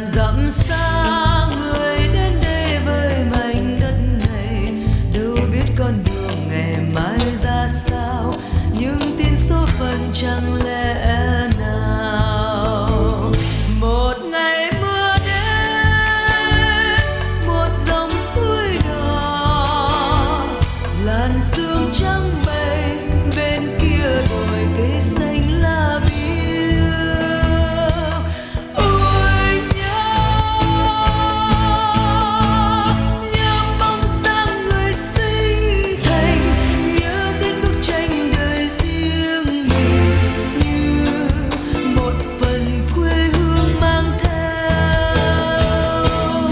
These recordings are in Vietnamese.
dặm xa người đến đây với mảnh đất này, đâu biết con đường ngày mai ra sao, nhưng tin số phận chẳng lẽ nào. Một ngày mưa đến, một dòng suối đỏ, làn sương trắng bay bên kia đồi cây xanh lá biếc. Ôi nhớ bóng dáng người sinh thành, nhớ đến bức tranh đời riêng mình, như một phần quê hương mang theo.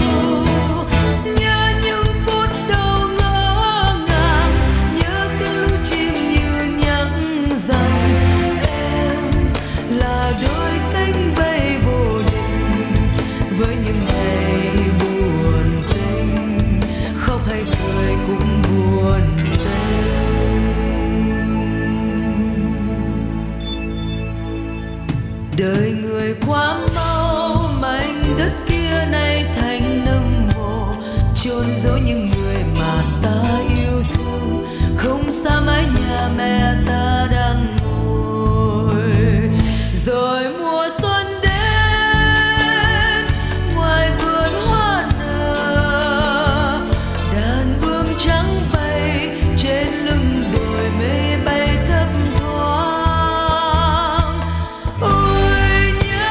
Nhớ những phút đầu ngỡ ngàng, nhớ tiếng lũ chim như nhắc rằng em là đôi cánh bay vô định, với những ngày buồn tênh, khóc hay cười cũng buồn tênh. Đời người quá mau, mảnh đất kia nay thành nấm mồ, chôn giấu những người mà ta yêu thương, không xa mái nhà mẹ ta đang ngồi. Rồi mùa xuân đến, ngoài vườn hoa nở, đàn bướm trắng bay trên lưng đồi mây bay thấp thoáng. Ôi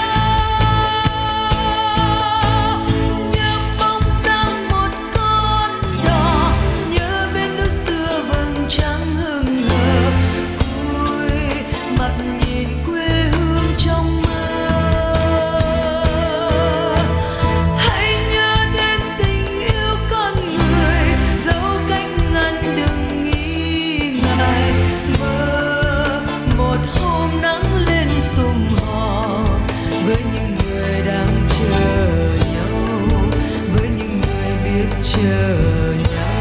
nhớ bóng dáng một con đò, nhớ vết nước xưa vầng trăng hừng hờ, cúi mặt nhìn quê hương trong mơ. Hãy nhớ đến tình yêu con người, dẫu cách ngăn đừng nghi ngại. Mơ một hôm nắng lên sum họp với những người đang chờ nhau, với những người biết chờ nhau.